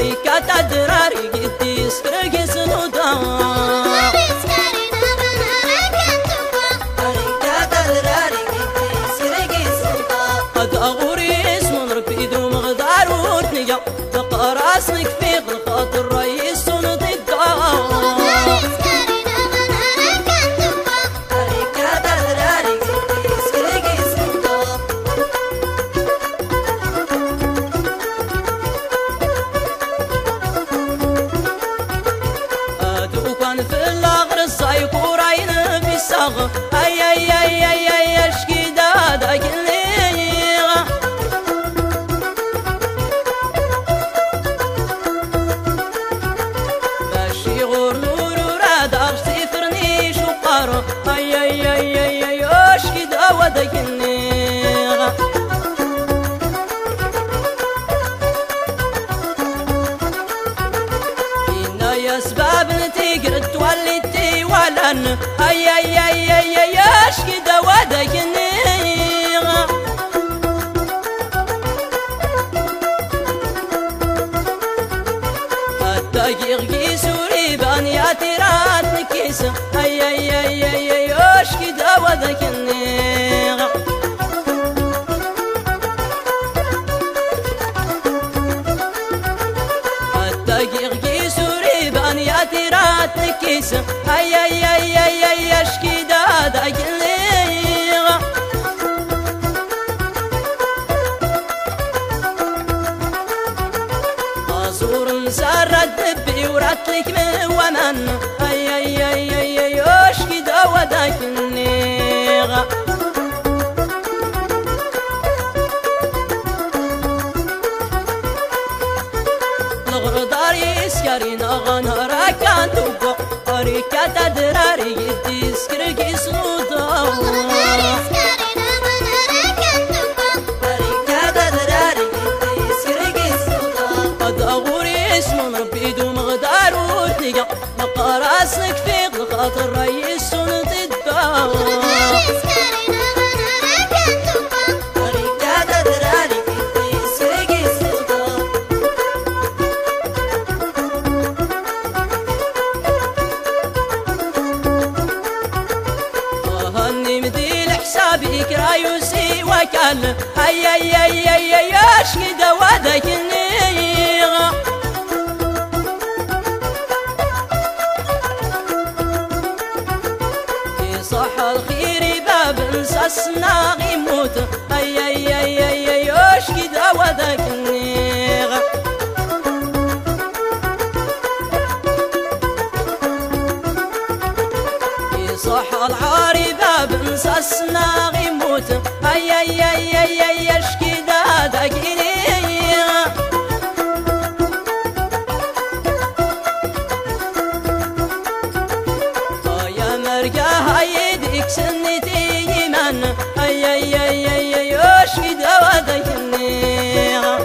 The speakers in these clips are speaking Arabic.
أريكة دراري قدي سكرقي سنودا راسك في غلطات الرئيس ضدها دوكان في الأغر الصايق وراين في الصاغ أي اشكي دادك أي اشكي داودك النيغة إنا يا سباب نتيقر تولدتي ولن أي اشكي داودك النيغة الدقيق سوري بانياتي رات نكيس أي اشكي داودك النيغة الدقيق سوري بانياتي رات نكيس أي اشكي داودك النيغة أزور مسرد نبي وراتلك من ومن أي اشكي داودك النيغة الغردار يسكرين غنهرا كان توقع أريكة دراري يدي سكرقي صوتا راسك في غلطات الرئيس ضدها أريكة دراري قدي سرقي صوتا هني مدي لحسابي كرايوسي وكال أي اشكي داودك النيغة الخير باب انساسنا غيموت أي اشكي داودك النيغة صح العاري باب انساسنا غيموت أي اشكي داودك النيغة يا مرقاها يديك سنتي يمن أي اشكي داودك النيغة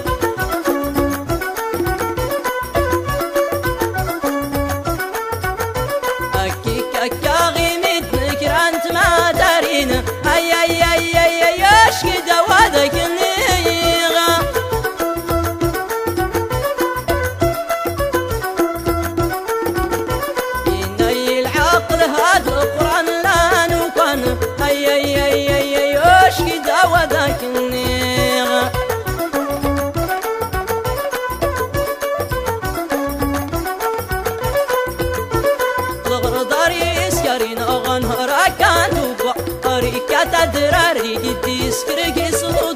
أكيك أكاغي مدنك رانت ما دارين أي اشكي داودك النيغة إني العقل هاد القرآن لا نكون أي اشكي داودك النيغة الغردار يسكرين غنهرا كان توقع أريكة دراري قدي سكرقي صوت